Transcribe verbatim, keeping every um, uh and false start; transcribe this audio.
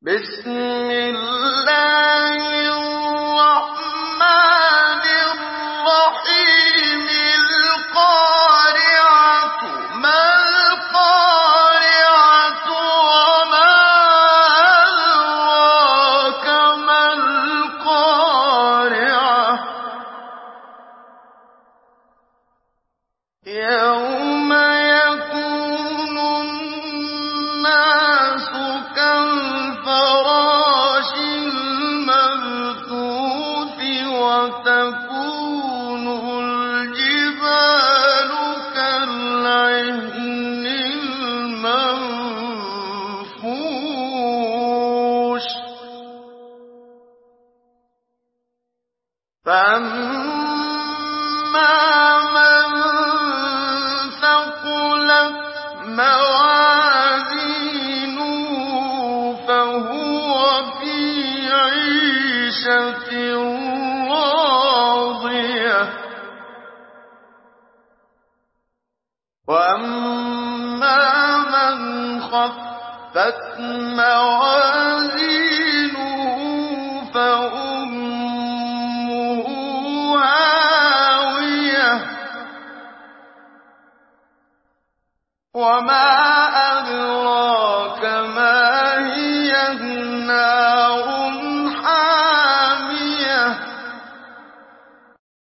بسم الله الرحمن الرحيم القارعة ما القارعة وما أدراك ما القارعة يوم يكون الناس كالفراش المبثوث وتكون الجبال كالعهن المنفوش فأما من ثقلت موازينه فهو في عيشة راضية وأما من خفت موازينه فأمه هاوية وما أدراك